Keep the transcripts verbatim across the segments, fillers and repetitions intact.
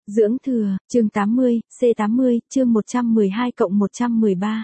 Dưỡng thừa, chương tám mươi, C tám mươi, chương một trăm mười hai cộng một trăm mười ba.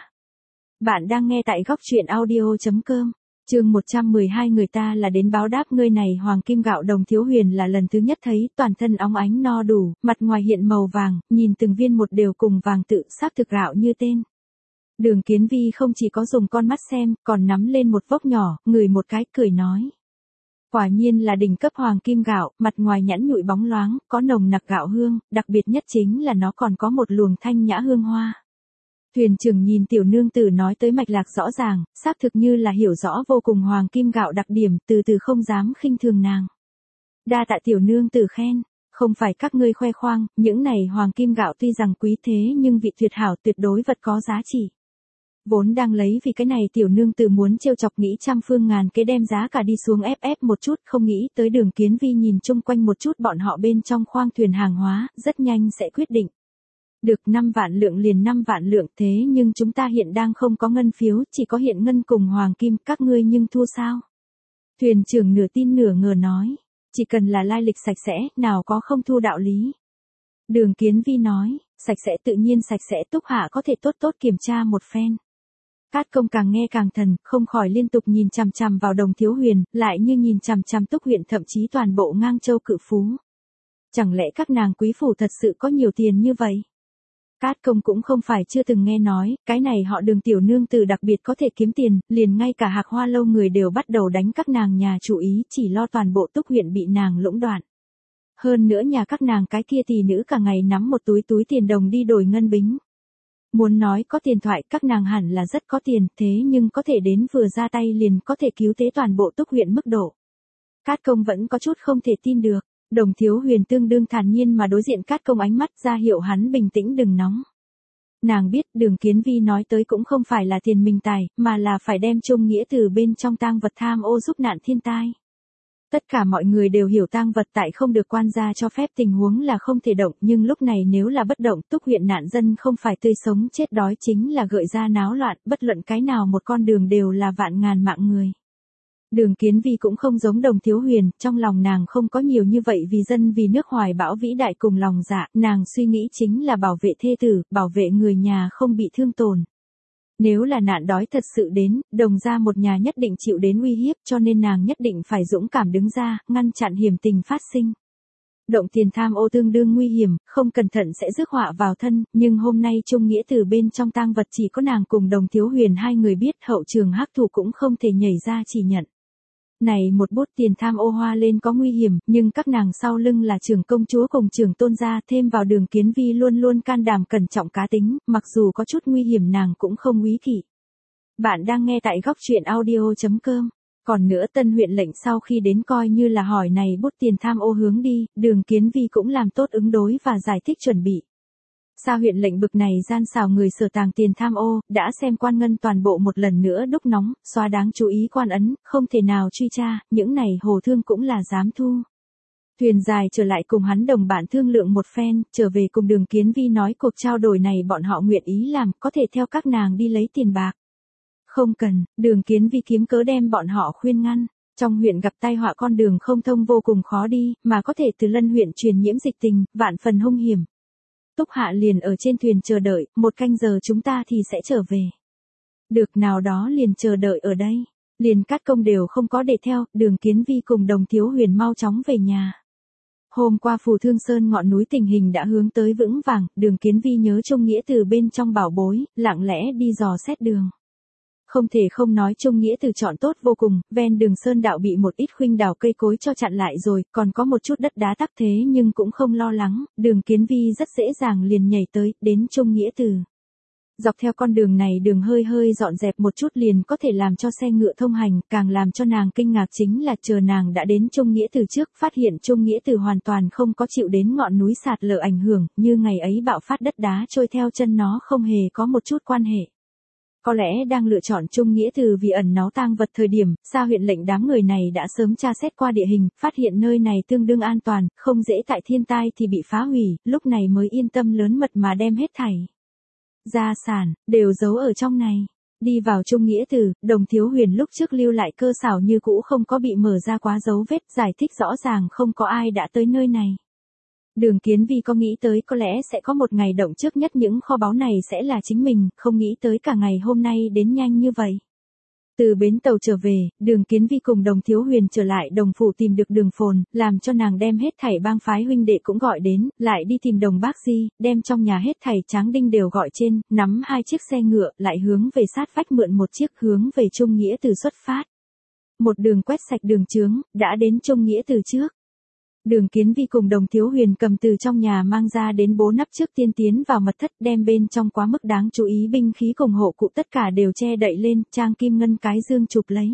Bạn đang nghe tại góc truyện audio.com. Chương một trăm mười hai người ta là đến báo đáp ngươi này hoàng kim gạo đồng thiếu huyền là lần thứ nhất thấy, toàn thân óng ánh no đủ, mặt ngoài hiện màu vàng, nhìn từng viên một đều cùng vàng tự xác thực gạo như tên. Đường Kiến Vi không chỉ có dùng con mắt xem, còn nắm lên một vốc nhỏ, ngửi một cái cười nói. Quả nhiên là đỉnh cấp hoàng kim gạo, mặt ngoài nhẵn nhụi bóng loáng, có nồng nặc gạo hương, đặc biệt nhất chính là nó còn có một luồng thanh nhã hương hoa. Thuyền trưởng nhìn tiểu nương tử nói tới mạch lạc rõ ràng, xác thực như là hiểu rõ vô cùng hoàng kim gạo đặc điểm, từ từ không dám khinh thường nàng. Đa tạ tiểu nương tử khen, không phải các ngươi khoe khoang, những này hoàng kim gạo tuy rằng quý thế nhưng vị tuyệt hảo tuyệt đối vật có giá trị. Vốn đang lấy vì cái này tiểu nương tử muốn trêu chọc nghĩ trăm phương ngàn kế đem giá cả đi xuống ép ép một chút, không nghĩ tới Đường Kiến Vi nhìn chung quanh một chút bọn họ bên trong khoang thuyền hàng hóa, rất nhanh sẽ quyết định. Được năm vạn lượng liền năm vạn lượng, thế nhưng chúng ta hiện đang không có ngân phiếu, chỉ có hiện ngân cùng hoàng kim, các ngươi nhưng thua sao? Thuyền trưởng nửa tin nửa ngờ nói, chỉ cần là lai lịch sạch sẽ, nào có không thu đạo lý. Đường Kiến Vi nói, sạch sẽ tự nhiên sạch sẽ, Túc Hạ có thể tốt tốt kiểm tra một phen. Cát Công càng nghe càng thần, không khỏi liên tục nhìn chằm chằm vào đồng thiếu huyền, lại như nhìn chằm chằm Túc huyện thậm chí toàn bộ Ngang Châu cự phú. Chẳng lẽ các nàng quý phủ thật sự có nhiều tiền như vậy? Cát Công cũng không phải chưa từng nghe nói, cái này họ Đường tiểu nương tử đặc biệt có thể kiếm tiền, liền ngay cả Hạc Hoa lâu người đều bắt đầu đánh các nàng nhà chủ ý, chỉ lo toàn bộ Túc huyện bị nàng lũng đoạn. Hơn nữa nhà các nàng cái kia tỷ nữ cả ngày nắm một túi túi tiền đồng đi đổi ngân bính. Muốn nói có tiền thoại các nàng hẳn là rất có tiền, thế nhưng có thể đến vừa ra tay liền có thể cứu tế toàn bộ Túc huyện mức độ. Cát Công vẫn có chút không thể tin được, đồng thiếu huyền tương đương thản nhiên mà đối diện Cát Công ánh mắt ra hiệu hắn bình tĩnh đừng nóng. Nàng biết Đường Kiến Vi nói tới cũng không phải là tiền mình tài, mà là phải đem chung nghĩa từ bên trong tang vật tham ô giúp nạn thiên tai. Tất cả mọi người đều hiểu tang vật tại không được quan gia cho phép tình huống là không thể động, nhưng lúc này nếu là bất động, Túc huyện nạn dân không phải tươi sống chết đói chính là gợi ra náo loạn, bất luận cái nào một con đường đều là vạn ngàn mạng người. Đường Kiến Vi cũng không giống đồng thiếu huyền, trong lòng nàng không có nhiều như vậy vì dân vì nước hoài bão vĩ đại cùng lòng dạ, nàng suy nghĩ chính là bảo vệ thê tử, bảo vệ người nhà không bị thương tổn. Nếu là nạn đói thật sự đến, đồng gia một nhà nhất định chịu đến uy hiếp cho nên nàng nhất định phải dũng cảm đứng ra, ngăn chặn hiểm tình phát sinh. Động tiền tham ô tương đương nguy hiểm, không cẩn thận sẽ rước họa vào thân, nhưng hôm nay Trung Nghĩa từ bên trong tang vật chỉ có nàng cùng đồng thiếu huyền hai người biết, hậu trường hắc thủ cũng không thể nhảy ra chỉ nhận. Này một bút tiền tham ô hoa lên có nguy hiểm, nhưng các nàng sau lưng là trưởng công chúa cùng trưởng tôn gia, thêm vào Đường Kiến Vi luôn luôn can đảm cẩn trọng cá tính, mặc dù có chút nguy hiểm nàng cũng không úy kỵ. Bạn đang nghe tại góc truyện audio.com. Còn nữa Tân huyện lệnh sau khi đến coi như là hỏi này bút tiền tham ô hướng đi, Đường Kiến Vi cũng làm tốt ứng đối và giải thích chuẩn bị. Sao huyện lệnh bực này gian xào người sở tàng tiền tham ô, đã xem quan ngân toàn bộ một lần nữa đúc nóng, xóa đáng chú ý quan ấn, không thể nào truy tra, những này hồ thương cũng là dám thu. Thuyền dài trở lại cùng hắn đồng bạn thương lượng một phen, trở về cùng Đường Kiến Vi nói cuộc trao đổi này bọn họ nguyện ý làm, có thể theo các nàng đi lấy tiền bạc. Không cần, Đường Kiến Vi kiếm cớ đem bọn họ khuyên ngăn. Trong huyện gặp tai họa con đường không thông vô cùng khó đi, mà có thể từ Lân huyện truyền nhiễm dịch tình, vạn phần hung hiểm. Túc Hạ liền ở trên thuyền chờ đợi, một canh giờ chúng ta thì sẽ trở về. Được nào đó liền chờ đợi ở đây. Liền Cát Công đều không có để theo, Đường Kiến Vi cùng đồng thiếu huyền mau chóng về nhà. Hôm qua Phù Thương Sơn ngọn núi tình hình đã hướng tới vững vàng, Đường Kiến Vi nhớ Trung Nghĩa từ bên trong bảo bối, lặng lẽ đi dò xét đường. Không thể không nói Trung Nghĩa từ chọn tốt vô cùng, ven đường sơn đạo bị một ít khuynh đào cây cối cho chặn lại rồi, còn có một chút đất đá tắc thế nhưng cũng không lo lắng, Đường Kiến Vi rất dễ dàng liền nhảy tới, đến Trung Nghĩa từ. Dọc theo con đường này đường hơi hơi dọn dẹp một chút liền có thể làm cho xe ngựa thông hành, càng làm cho nàng kinh ngạc chính là chờ nàng đã đến Trung Nghĩa từ trước, phát hiện Trung Nghĩa từ hoàn toàn không có chịu đến ngọn núi sạt lở ảnh hưởng, như ngày ấy bạo phát đất đá trôi theo chân nó không hề có một chút quan hệ. Có lẽ đang lựa chọn Trung Nghĩa từ vì ẩn náu tang vật thời điểm, Sa huyện lệnh đám người này đã sớm tra xét qua địa hình, phát hiện nơi này tương đương an toàn, không dễ tại thiên tai thì bị phá hủy, lúc này mới yên tâm lớn mật mà đem hết thảy gia sản đều giấu ở trong này. Đi vào Trung Nghĩa từ, đồng thiếu huyền lúc trước lưu lại cơ xảo như cũ không có bị mở ra quá dấu vết, giải thích rõ ràng không có ai đã tới nơi này. Đường Kiến Vi có nghĩ tới có lẽ sẽ có một ngày động trước nhất những kho báu này sẽ là chính mình, không nghĩ tới cả ngày hôm nay đến nhanh như vậy. Từ bến tàu trở về, Đường Kiến Vi cùng Đồng Thiếu Huyền trở lại Đồng phủ tìm được Đường Phồn, làm cho nàng đem hết thảy bang phái huynh đệ cũng gọi đến, lại đi tìm Đồng Bác Di, đem trong nhà hết thảy tráng đinh đều gọi trên, nắm hai chiếc xe ngựa, lại hướng về sát vách mượn một chiếc hướng về Trung Nghĩa Từ xuất phát. Một đường quét sạch đường chướng, đã đến Trung Nghĩa Từ trước. Đường Kiến Vi cùng Đồng Thiếu Huyền cầm từ trong nhà mang ra đến bố nắp trước tiên tiến vào mật thất, đem bên trong quá mức đáng chú ý binh khí cùng hộ cụ tất cả đều che đậy lên, trang kim ngân cái dương chụp lấy.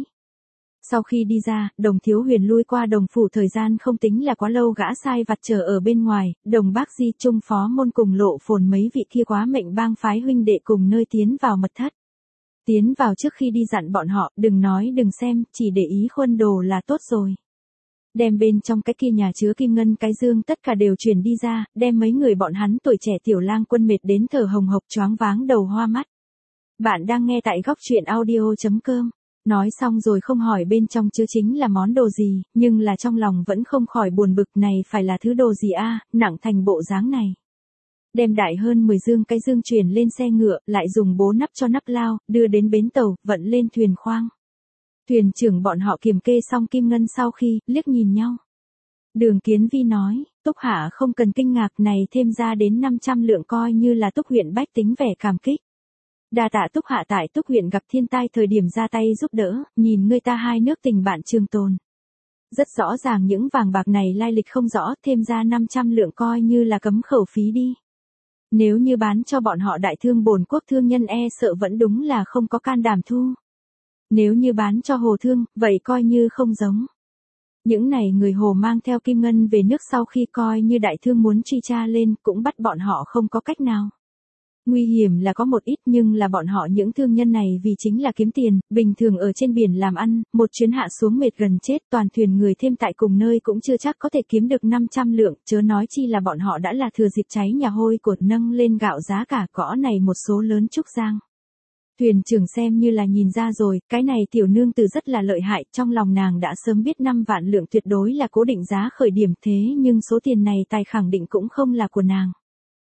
Sau khi đi ra, Đồng Thiếu Huyền lui qua Đồng phủ thời gian không tính là quá lâu, gã sai vặt chờ ở bên ngoài, Đồng Bác Di, Trung Phó Môn cùng Lộ Phồn mấy vị kia quá mệnh bang phái huynh đệ cùng nơi tiến vào mật thất. Tiến vào trước khi đi dặn bọn họ, đừng nói đừng xem, chỉ để ý khuôn đồ là tốt rồi. Đem bên trong cái kia nhà chứa kim ngân cái dương tất cả đều chuyển đi ra, đem mấy người bọn hắn tuổi trẻ tiểu lang quân mệt đến thở hồng hộc choáng váng đầu hoa mắt. Bạn đang nghe tại góc truyện audio chấm com. Nói xong rồi không hỏi bên trong chứa chính là món đồ gì, nhưng là trong lòng vẫn không khỏi buồn bực, này phải là thứ đồ gì a, nặng thành bộ dáng này. Đem đại hơn mười dương cái dương chuyển lên xe ngựa, lại dùng bố nắp cho nắp lao, đưa đến bến tàu, vận lên thuyền khoang. Thuyền trưởng bọn họ kiểm kê xong kim ngân sau khi, liếc nhìn nhau. Đường Kiến Vi nói, Túc Hạ không cần kinh ngạc, này thêm ra đến năm trăm lượng coi như là Túc huyện bách tính vẻ cảm kích. Đa tạ Túc Hạ tại Túc huyện gặp thiên tai thời điểm ra tay giúp đỡ, nhìn người ta hai nước tình bạn trường tồn. Rất rõ ràng những vàng bạc này lai lịch không rõ, thêm ra năm trăm lượng coi như là cấm khẩu phí đi. Nếu như bán cho bọn họ đại thương bổn quốc thương nhân e sợ vẫn đúng là không có can đảm thu. Nếu như bán cho Hồ thương, vậy coi như không giống. Những này người Hồ mang theo kim ngân về nước sau khi coi như đại thương muốn truy tra lên, cũng bắt bọn họ không có cách nào. Nguy hiểm là có một ít, nhưng là bọn họ những thương nhân này vì chính là kiếm tiền, bình thường ở trên biển làm ăn, một chuyến hạ xuống mệt gần chết, toàn thuyền người thêm tại cùng nơi cũng chưa chắc có thể kiếm được năm trăm lượng, chớ nói chi là bọn họ đã là thừa dịp cháy nhà hôi của nâng lên gạo giá cả cõ này một số lớn trúc giang. Thuyền trưởng xem như là nhìn ra rồi, cái này tiểu nương tử rất là lợi hại, trong lòng nàng đã sớm biết năm vạn lượng tuyệt đối là cố định giá khởi điểm, thế nhưng số tiền này tài khẳng định cũng không là của nàng.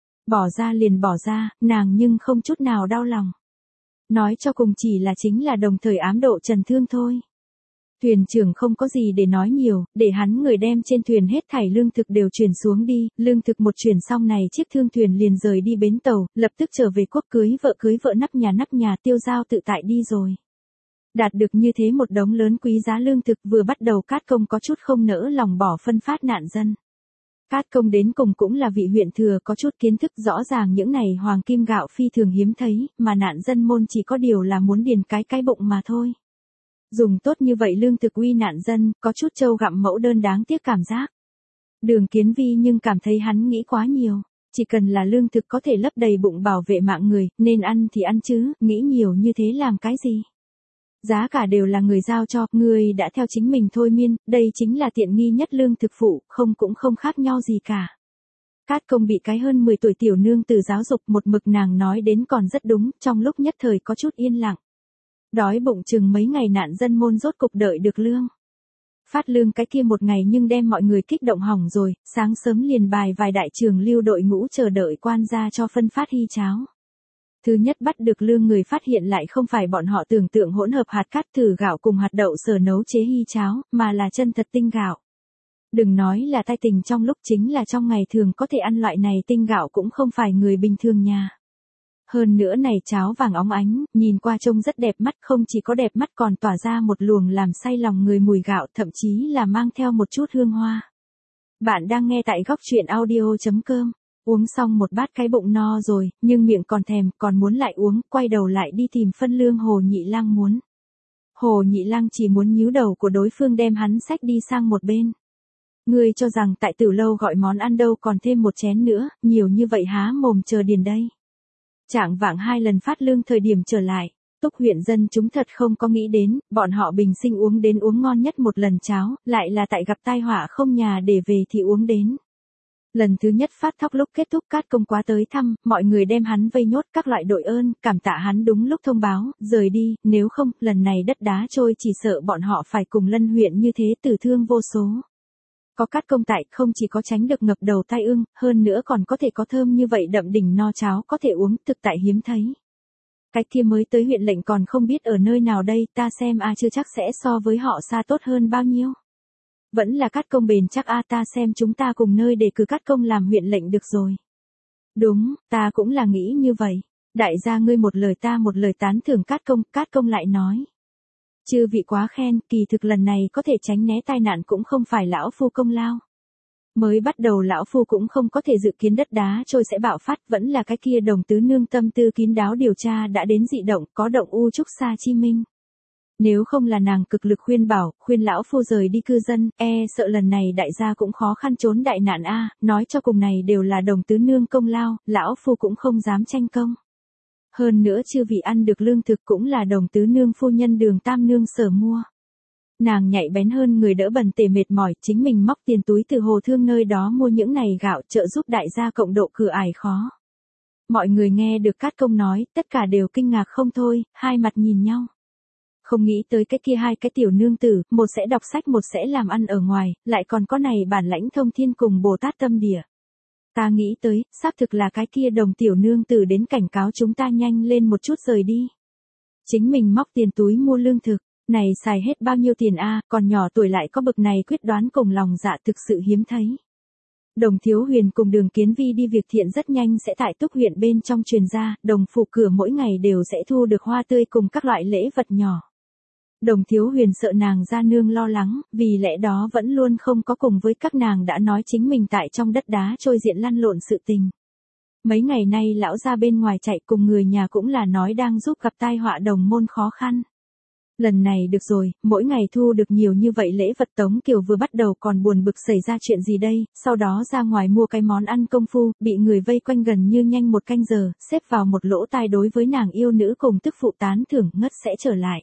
Bỏ ra liền bỏ ra, nàng nhưng không chút nào đau lòng. Nói cho cùng chỉ là chính là đồng thời ám độ Trần Thương thôi. Thuyền trưởng không có gì để nói nhiều, để hắn người đem trên thuyền hết thảy lương thực đều chuyển xuống đi, lương thực một chuyển xong này chiếc thương thuyền liền rời đi bến tàu, lập tức trở về quốc cưới vợ cưới vợ nắp nhà nắp nhà tiêu giao tự tại đi rồi. Đạt được như thế một đống lớn quý giá lương thực, vừa bắt đầu Cát Công có chút không nỡ lòng bỏ phân phát nạn dân. Cát Công đến cùng cũng là vị huyện thừa có chút kiến thức, rõ ràng những này hoàng kim gạo phi thường hiếm thấy, mà nạn dân môn chỉ có điều là muốn điền cái cái bụng mà thôi. Dùng tốt như vậy lương thực uy nạn dân, có chút trâu gặm mẫu đơn đáng tiếc cảm giác. Đường Kiến Vi nhưng cảm thấy hắn nghĩ quá nhiều, chỉ cần là lương thực có thể lấp đầy bụng bảo vệ mạng người, nên ăn thì ăn chứ, nghĩ nhiều như thế làm cái gì. Giá cả đều là người giao cho, người đã theo chính mình thôi miên, đây chính là tiện nghi nhất lương thực phụ, không cũng không khác nhau gì cả. Cát Công bị cái hơn mười tuổi tiểu nương từ giáo dục, một mực nàng nói đến còn rất đúng, trong lúc nhất thời có chút yên lặng. Đói bụng chừng mấy ngày nạn dân môn rốt cục đợi được lương. Phát lương cái kia một ngày nhưng đem mọi người kích động hỏng rồi, sáng sớm liền bài vài đại trường lưu đội ngũ chờ đợi quan gia cho phân phát hy cháo. Thứ nhất bắt được lương người phát hiện lại không phải bọn họ tưởng tượng hỗn hợp hạt cát thử gạo cùng hạt đậu sở nấu chế hy cháo, mà là chân thật tinh gạo. Đừng nói là tai tình trong lúc, chính là trong ngày thường có thể ăn loại này tinh gạo cũng không phải người bình thường nhà. Hơn nữa này cháo vàng óng ánh, nhìn qua trông rất đẹp mắt, không chỉ có đẹp mắt còn tỏa ra một luồng làm say lòng người mùi gạo, thậm chí là mang theo một chút hương hoa. Bạn đang nghe tại góc truyện audio chấm com. Uống xong một bát cái bụng no rồi, nhưng miệng còn thèm, còn muốn lại uống, quay đầu lại đi tìm phân lương Hồ Nhị Lang muốn. Hồ Nhị Lang chỉ muốn nhíu đầu của đối phương đem hắn xách đi sang một bên. Ngươi cho rằng tại Tử lâu gọi món ăn đâu, còn thêm một chén nữa, nhiều như vậy há mồm chờ điền đây. Trạng vạng hai lần phát lương thời điểm trở lại, Túc huyện dân chúng thật không có nghĩ đến, bọn họ bình sinh uống đến uống ngon nhất một lần cháo, lại là tại gặp tai họa không nhà để về thì uống đến. Lần thứ nhất phát thóc lúc kết thúc Cát Công quá tới thăm, mọi người đem hắn vây nhốt các loại đội ơn, cảm tạ hắn đúng lúc thông báo, rời đi, nếu không, lần này đất đá trôi chỉ sợ bọn họ phải cùng Lân huyện như thế tử thương vô số. Có cát công tại, không chỉ có tránh được ngập đầu tai ương, hơn nữa còn có thể có thơm như vậy đậm đỉnh no cháo có thể uống, thực tại hiếm thấy. Cái kia mới tới huyện lệnh còn không biết ở nơi nào đây, ta xem a chưa chắc sẽ so với họ xa tốt hơn bao nhiêu. Vẫn là cát công bền chắc a, ta xem chúng ta cùng nơi để cử cát công làm huyện lệnh được rồi. Đúng, ta cũng là nghĩ như vậy. Đại gia ngươi một lời ta một lời tán thưởng cát công, cát công lại nói. Chư vị quá khen, kỳ thực lần này có thể tránh né tai nạn cũng không phải lão phu công lao. Mới bắt đầu lão phu cũng không có thể dự kiến đất đá trôi sẽ bạo phát, vẫn là cái kia Đồng tứ nương tâm tư kín đáo điều tra đã đến dị động, có động u trúc sa chi minh. Nếu không là nàng cực lực khuyên bảo, khuyên lão phu rời đi cư dân, e sợ lần này đại gia cũng khó khăn trốn đại nạn a, nói cho cùng này đều là Đồng tứ nương công lao, lão phu cũng không dám tranh công. Hơn nữa chư vị ăn được lương thực cũng là Đồng tứ nương phu nhân Đường tam nương sở mua. Nàng nhạy bén hơn người đỡ bần tề mệt mỏi, chính mình móc tiền túi từ hồ thương nơi đó mua những này gạo trợ giúp đại gia cộng độ cửa ải khó. Mọi người nghe được cát công nói, tất cả đều kinh ngạc không thôi, hai mặt nhìn nhau. Không nghĩ tới cái kia hai cái tiểu nương tử, một sẽ đọc sách một sẽ làm ăn ở ngoài, lại còn có này bản lãnh thông thiên cùng Bồ Tát tâm địa. Ta nghĩ tới, xác thực là cái kia Đồng tiểu nương tử đến cảnh cáo chúng ta nhanh lên một chút rời đi. Chính mình móc tiền túi mua lương thực, này xài hết bao nhiêu tiền a, còn nhỏ tuổi lại có bực này quyết đoán cùng lòng dạ thực sự hiếm thấy. Đồng Thiếu Huyền cùng Đường Kiến Vi đi việc thiện rất nhanh sẽ tại Túc huyện bên trong truyền ra, Đồng phủ cửa mỗi ngày đều sẽ thu được hoa tươi cùng các loại lễ vật nhỏ. Đồng Thiếu Huyền sợ nàng gia nương lo lắng, vì lẽ đó vẫn luôn không có cùng với các nàng đã nói chính mình tại trong đất đá trôi diện lăn lộn sự tình. Mấy ngày nay lão ra bên ngoài chạy cùng người nhà cũng là nói đang giúp gặp tai họa đồng môn khó khăn. Lần này được rồi, mỗi ngày thu được nhiều như vậy lễ vật Tống Kiều vừa bắt đầu còn buồn bực xảy ra chuyện gì đây, sau đó ra ngoài mua cái món ăn công phu, bị người vây quanh gần như nhanh một canh giờ, xếp vào một lỗ tai đối với nàng yêu nữ cùng tức phụ tán thưởng ngất sẽ trở lại.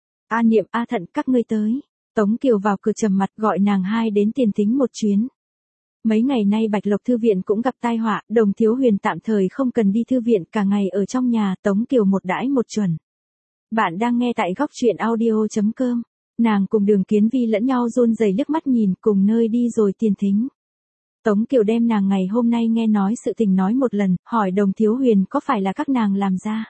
A Niệm, A Thận, các ngươi tới. Tống Kiều vào cửa trầm mặt gọi nàng hai đến tiền thính một chuyến. Mấy ngày nay Bạch Lộc Thư viện cũng gặp tai họa, Đồng Thiếu Huyền tạm thời không cần đi thư viện, cả ngày ở trong nhà, Tống Kiều một đãi một chuẩn. Bạn đang nghe tại góc truyện audio.com. Nàng cùng Đường Kiến Vi lẫn nhau run rẩy liếc mắt nhìn, cùng nơi đi rồi tiền thính. Tống Kiều đem nàng ngày hôm nay nghe nói sự tình nói một lần, hỏi Đồng Thiếu Huyền có phải là các nàng làm ra.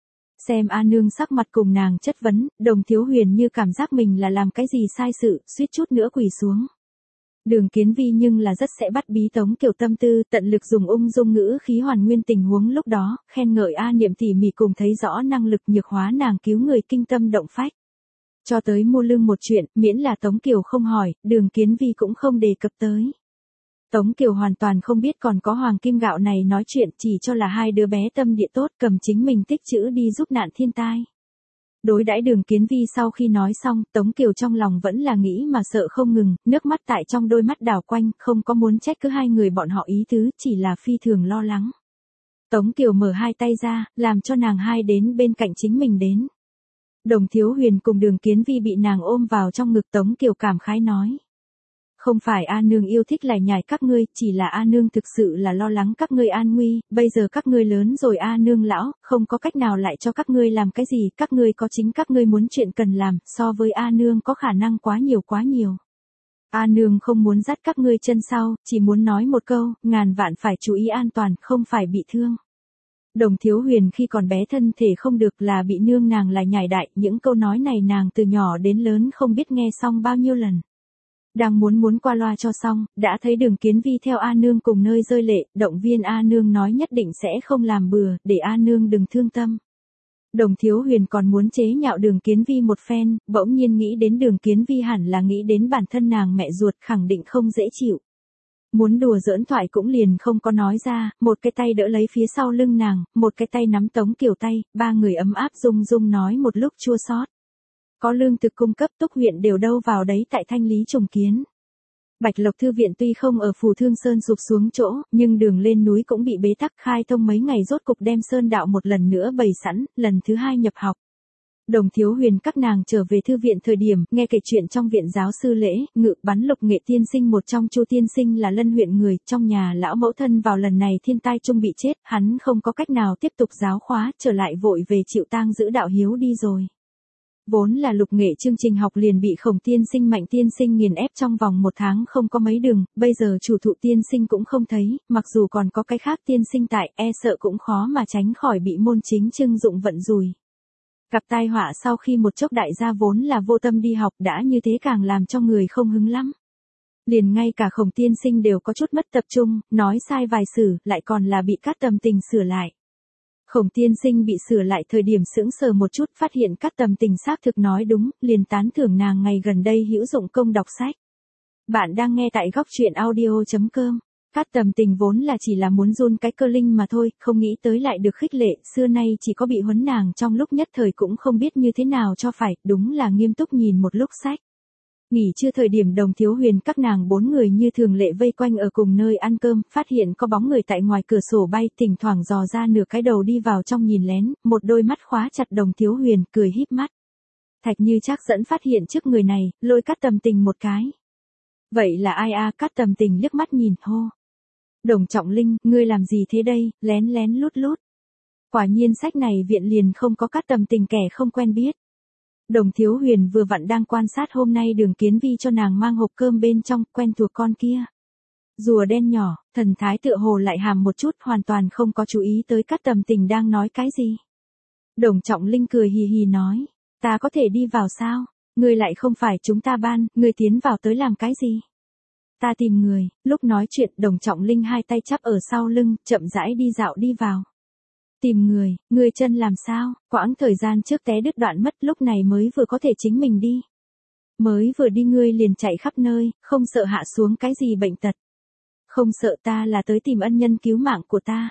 Xem A nương sắc mặt cùng nàng chất vấn, Đồng Thiếu Huyền như cảm giác mình là làm cái gì sai sự, suýt chút nữa quỳ xuống. Đường Kiến Vi nhưng là rất sẽ bắt bí Tống Kiều tâm tư, tận lực dùng ung dung ngữ khí hoàn nguyên tình huống lúc đó, khen ngợi A Niệm tỉ mỉ cùng thấy rõ năng lực nhược hóa nàng cứu người kinh tâm động phách. Cho tới mua lương một chuyện, miễn là Tống Kiều không hỏi, Đường Kiến Vi cũng không đề cập tới. Tống Kiều hoàn toàn không biết còn có hoàng kim gạo này nói chuyện, chỉ cho là hai đứa bé tâm địa tốt cầm chính mình tích chữ đi giúp nạn thiên tai. Đối đãi Đường Kiến Vi sau khi nói xong, Tống Kiều trong lòng vẫn là nghĩ mà sợ không ngừng, nước mắt tại trong đôi mắt đảo quanh, không có muốn trách cứ hai người bọn họ ý tứ, chỉ là phi thường lo lắng. Tống Kiều mở hai tay ra, làm cho nàng hai đến bên cạnh chính mình đến. Đồng Thiếu Huyền cùng Đường Kiến Vi bị nàng ôm vào trong ngực, Tống Kiều cảm khái nói. Không phải A nương yêu thích lải nhải các ngươi, chỉ là A nương thực sự là lo lắng các ngươi an nguy, bây giờ các ngươi lớn rồi A nương lão, không có cách nào lại cho các ngươi làm cái gì, các ngươi có chính các ngươi muốn chuyện cần làm, so với A nương có khả năng quá nhiều quá nhiều. A nương không muốn dắt các ngươi chân sau, chỉ muốn nói một câu, ngàn vạn phải chú ý an toàn, không phải bị thương. Đồng Thiếu Huyền khi còn bé thân thể không được là bị nương nàng lại nhải đại, những câu nói này nàng từ nhỏ đến lớn không biết nghe xong bao nhiêu lần. Đang muốn muốn qua loa cho xong, đã thấy Đường Kiến Vi theo A nương cùng nơi rơi lệ, động viên A nương nói nhất định sẽ không làm bừa, để A nương đừng thương tâm. Đồng Thiếu Huyền còn muốn chế nhạo Đường Kiến Vi một phen, bỗng nhiên nghĩ đến Đường Kiến Vi hẳn là nghĩ đến bản thân nàng mẹ ruột, khẳng định không dễ chịu. Muốn đùa giỡn thoại cũng liền không có nói ra, một cái tay đỡ lấy phía sau lưng nàng, một cái tay nắm Tống Kiều tay, ba người ấm áp rung rung nói một lúc chua xót. Có lương thực cung cấp, Túc huyện đều đâu vào đấy tại Thanh Lý trùng kiến. Bạch Lộc Thư viện tuy không ở Phù Thương Sơn sụp xuống chỗ, nhưng đường lên núi cũng bị bế tắc, khai thông mấy ngày rốt cục đem sơn đạo một lần nữa bày sẵn, lần thứ hai nhập học. Đồng Thiếu Huyền các nàng trở về thư viện thời điểm, nghe kể chuyện trong viện giáo sư lễ, ngự bắn lục nghệ tiên sinh một trong Chu tiên sinh là Lân huyện người, trong nhà lão mẫu thân vào lần này thiên tai chung bị chết, hắn không có cách nào tiếp tục giáo khóa, trở lại vội về chịu tang giữ đạo hiếu đi rồi. Vốn là lục nghệ chương trình học liền bị Khổng tiên sinh Mạnh tiên sinh nghiền ép trong vòng một tháng không có mấy đường, bây giờ chủ thụ tiên sinh cũng không thấy, mặc dù còn có cái khác tiên sinh tại, e sợ cũng khó mà tránh khỏi bị môn chính trưng dụng vận rủi. Gặp tai họa sau khi một chốc đại gia vốn là vô tâm đi học đã như thế càng làm cho người không hứng lắm. Liền ngay cả Khổng tiên sinh đều có chút mất tập trung, nói sai vài sử, lại còn là bị Cát Tầm Tình sửa lại. Khổng tiên sinh bị sửa lại thời điểm sững sờ một chút, phát hiện Cát Tầm Tình xác thực nói đúng, liền tán thưởng nàng ngày gần đây hữu dụng công đọc sách. Bạn đang nghe tại góc truyện audio chấm com. Cát Tầm Tình vốn là chỉ là muốn run cái cơ linh mà thôi, không nghĩ tới lại được khích lệ, xưa nay chỉ có bị huấn nàng trong lúc nhất thời cũng không biết như thế nào cho phải, đúng là nghiêm túc nhìn một lúc sách. Nghỉ trưa thời điểm Đồng Thiếu Huyền các nàng bốn người như thường lệ vây quanh ở cùng nơi ăn cơm, phát hiện có bóng người tại ngoài cửa sổ bay, thỉnh thoảng dò ra nửa cái đầu đi vào trong nhìn lén, một đôi mắt khóa chặt Đồng Thiếu Huyền, cười híp mắt. Thạch Như Trác dẫn phát hiện trước người này, lôi Cát Tầm Tình một cái. Vậy là ai a? Cát Tầm Tình liếc mắt nhìn, hô. Đồng Trọng Linh, ngươi làm gì thế đây, lén lén lút lút. Quả nhiên sách này viện liền không có Cát Tầm Tình kẻ không quen biết. Đồng Thiếu Huyền vừa vặn đang quan sát hôm nay Đường Kiến Vi cho nàng mang hộp cơm bên trong, quen thuộc con kia. Rùa đen nhỏ, thần thái tựa hồ lại hàm một chút, hoàn toàn không có chú ý tới Cát Tầm Tình đang nói cái gì. Đồng Trọng Linh cười hì hì nói, ta có thể đi vào sao? Ngươi lại không phải chúng ta ban, ngươi tiến vào tới làm cái gì? Ta tìm người. Lúc nói chuyện Đồng Trọng Linh hai tay chắp ở sau lưng, chậm rãi đi dạo đi vào. Tìm người, người chân làm sao? Quãng thời gian trước té đứt đoạn mất, lúc này mới vừa có thể chính mình đi. Mới vừa đi ngươi liền chạy khắp nơi, không sợ hạ xuống cái gì bệnh tật. Không sợ, ta là tới tìm ân nhân cứu mạng của ta.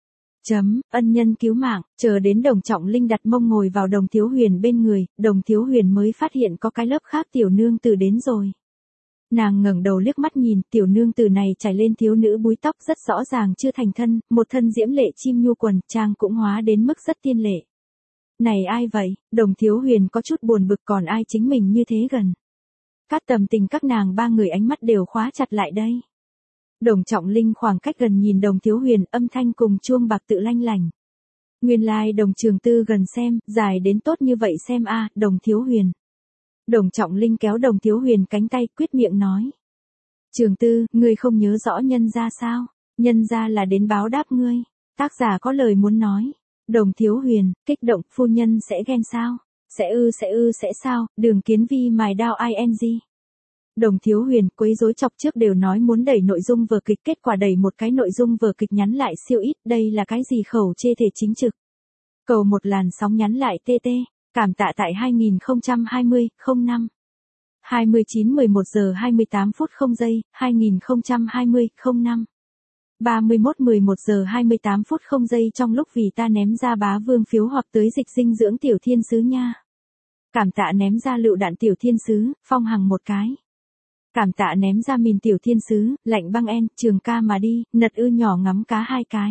Chấm, ân nhân cứu mạng, chờ đến Đồng Trọng Linh đặt mông ngồi vào Đồng Thiếu Huyền bên người, Đồng Thiếu Huyền mới phát hiện có cái lớp khác tiểu nương tử đến rồi. Nàng ngẩng đầu liếc mắt nhìn, tiểu nương tử này trải lên thiếu nữ búi tóc rất rõ ràng chưa thành thân, một thân diễm lệ chim nhu quần, trang cũng hóa đến mức rất tiên lệ. Này ai vậy? Đồng Thiếu Huyền có chút buồn bực, còn ai chính mình như thế gần. Cát Tầm Tình các nàng ba người ánh mắt đều khóa chặt lại đây. Đồng Trọng Linh khoảng cách gần nhìn Đồng Thiếu Huyền, âm thanh cùng chuông bạc tự lanh lành. Nguyên lai like Đồng Trường Tư gần xem, dài đến tốt như vậy xem a, Đồng Thiếu Huyền. Đồng Trọng Linh kéo Đồng Thiếu Huyền cánh tay, quyết miệng nói. Trường Tư, ngươi không nhớ rõ nhân gia sao? Nhân gia là đến báo đáp ngươi. Tác giả có lời muốn nói. Đồng Thiếu Huyền, kích động, phu nhân sẽ ghen sao? Sẽ ư sẽ ư sẽ sao? Đường Kiến Vi mài đao ing. Đồng Thiếu Huyền, quấy rối chọc trước đều nói muốn đẩy nội dung vở kịch, kết quả đẩy một cái nội dung vở kịch nhắn lại siêu ít, đây là cái gì khẩu chê thể chính trực. Cầu một làn sóng nhắn lại tt. Cảm tạ tại hai nghìn không trăm hai mươi, không năm. hai mươi chín mười một giờ hai mươi tám phút không giây, hai nghìn không trăm hai mươi, không năm. ba mươi mốt mười một giờ hai mươi tám phút không giây trong lúc vì ta ném ra bá vương phiếu hoặc tới dịch dinh dưỡng tiểu thiên sứ nha. Cảm tạ ném ra lựu đạn tiểu thiên sứ, phong hằng một cái. Cảm tạ ném ra mìn tiểu thiên sứ, lạnh băng en, trường ca mà đi, nật ư nhỏ ngắm cá hai cái.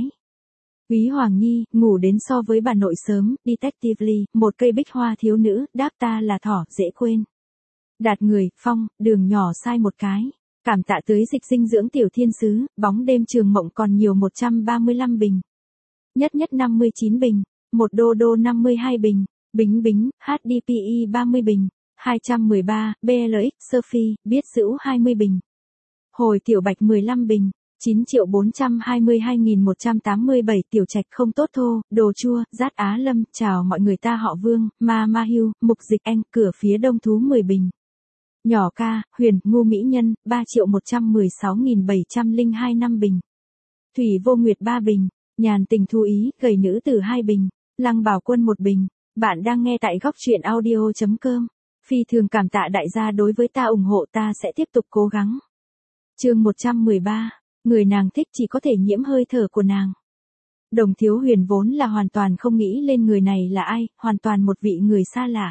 Úy Hoàng Nhi, ngủ đến so với bà nội sớm, Detectively, một cây bích hoa thiếu nữ, đáp ta là thỏ, dễ quên. Đạt người, phong, đường nhỏ sai một cái. Cảm tạ tưới dịch dinh dưỡng tiểu thiên sứ, bóng đêm trường mộng còn nhiều một trăm ba mươi lăm bình. Nhất nhất năm mươi chín bình, một đô đô năm mươi hai bình, bính bính, hát đê pê e ba mươi bình, hai trăm mười ba, bê lờ ích, Sophie, biết giữ hai mươi bình. Hồi tiểu bạch mười lăm bình. chín triệu bốn trăm hai mươi hai nghìn một trăm tám mươi bảy tiểu trạch không tốt thô, đồ chua, rát Á Lâm, chào mọi người ta họ Vương, Ma Ma Hưu, mục dịch anh, cửa phía đông thú mười bình. Nhỏ ca, Huyền, ngu mỹ nhân, ba triệu một trăm mười sáu nghìn bảy trăm lẻ hai năm bình. Thủy Vô Nguyệt ba bình, nhàn tình thu ý, gầy nữ tử hai bình, Lăng Bảo Quân một bình. Bạn đang nghe tại góc truyện audio chấm com. Phi thường cảm tạ đại gia đối với ta ủng hộ, ta sẽ tiếp tục cố gắng. Chương một trăm mười ba. Người nàng thích chỉ có thể nhiễm hơi thở của nàng. Đồng Thiếu Huyền vốn là hoàn toàn không nghĩ lên người này là ai, hoàn toàn một vị người xa lạ.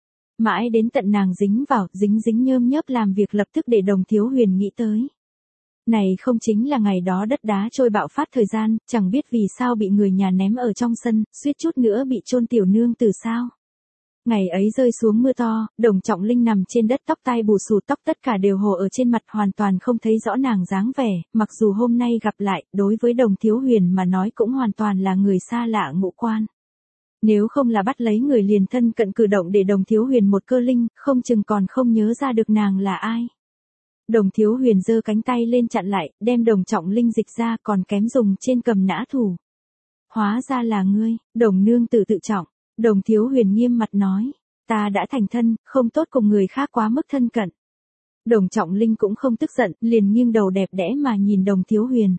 Mãi đến tận nàng dính vào, dính dính nhơm nhớp làm việc lập tức để Đồng Thiếu Huyền nghĩ tới. Này không chính là ngày đó đất đá trôi bạo phát thời gian, chẳng biết vì sao bị người nhà ném ở trong sân, suýt chút nữa bị chôn tiểu nương từ sao. Ngày ấy rơi xuống mưa to, Đồng Trọng Linh nằm trên đất, tóc tai bù xù, tóc tất cả đều hồ ở trên mặt, hoàn toàn không thấy rõ nàng dáng vẻ, mặc dù hôm nay gặp lại, đối với Đồng Thiếu Huyền mà nói cũng hoàn toàn là người xa lạ ngũ quan. Nếu không là bắt lấy người liền thân cận cử động để Đồng Thiếu Huyền một cơ linh, không chừng còn không nhớ ra được nàng là ai. Đồng Thiếu Huyền giơ cánh tay lên chặn lại, đem Đồng Trọng Linh dịch ra, còn kém dùng trên cầm nã thủ. Hóa ra là ngươi, Đồng nương tử tự trọng. Đồng Thiếu Huyền nghiêm mặt nói, ta đã thành thân, không tốt cùng người khác quá mức thân cận. Đồng Trọng Linh cũng không tức giận, liền nghiêng đầu đẹp đẽ mà nhìn Đồng Thiếu Huyền.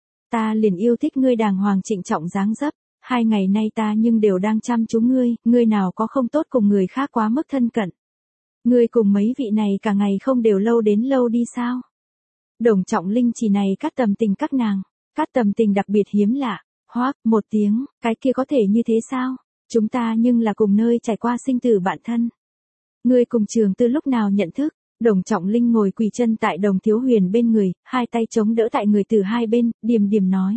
Ta liền yêu thích ngươi đàng hoàng trịnh trọng dáng dấp, hai ngày nay ta nhưng đều đang chăm chú ngươi, ngươi nào có không tốt cùng người khác quá mức thân cận. Ngươi cùng mấy vị này cả ngày không đều lâu đến lâu đi sao? Đồng Trọng Linh chỉ này cắt tầm tình các nàng, cắt tầm tình đặc biệt hiếm lạ, hoác, một tiếng, cái kia có thể như thế sao? Chúng ta nhưng là cùng nơi trải qua sinh tử bạn thân. Ngươi cùng Trường Tư lúc nào nhận thức? Đồng Trọng Linh ngồi quỳ chân tại Đồng Thiếu Huyền bên người, hai tay chống đỡ tại người từ hai bên, điềm điềm nói.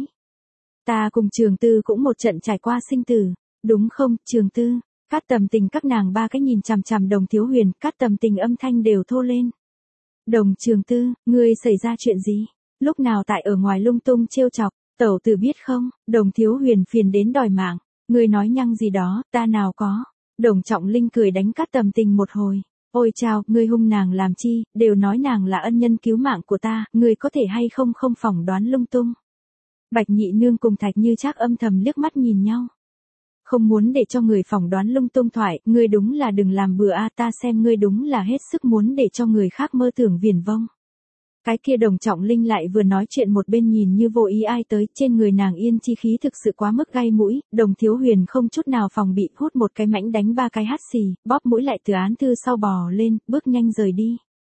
Ta cùng Trường Tư cũng một trận trải qua sinh tử, đúng không, Trường Tư? Cát tầm tình các nàng ba cái nhìn chằm chằm Đồng Thiếu Huyền, cát tầm tình âm thanh đều thô lên. Đồng Trường Tư, ngươi xảy ra chuyện gì? Lúc nào tại ở ngoài lung tung trêu chọc, tẩu tử biết không? Đồng Thiếu Huyền phiền đến đòi mạng, ngươi nói nhăng gì đó, ta nào có. Đồng Trọng Linh cười đánh cát tầm tình một hồi. Ôi chao, ngươi hung nàng làm chi, đều nói nàng là ân nhân cứu mạng của ta, ngươi có thể hay không không phỏng đoán lung tung. Bạch Nhị Nương cùng Thạch Như Trác âm thầm liếc mắt nhìn nhau. Không muốn để cho người phỏng đoán lung tung thoại, ngươi đúng là đừng làm bừa a, ta xem ngươi đúng là hết sức muốn để cho người khác mơ tưởng viển vông. Cái kia Đồng Trọng Linh lại vừa nói chuyện một bên nhìn như vô ý ai tới, trên người nàng yên chi khí thực sự quá mức gai mũi, Đồng Thiếu Huyền không chút nào phòng bị, hút một cái mãnh đánh ba cái hắt xì, bóp mũi lại từ án thư sau bò lên, bước nhanh rời đi.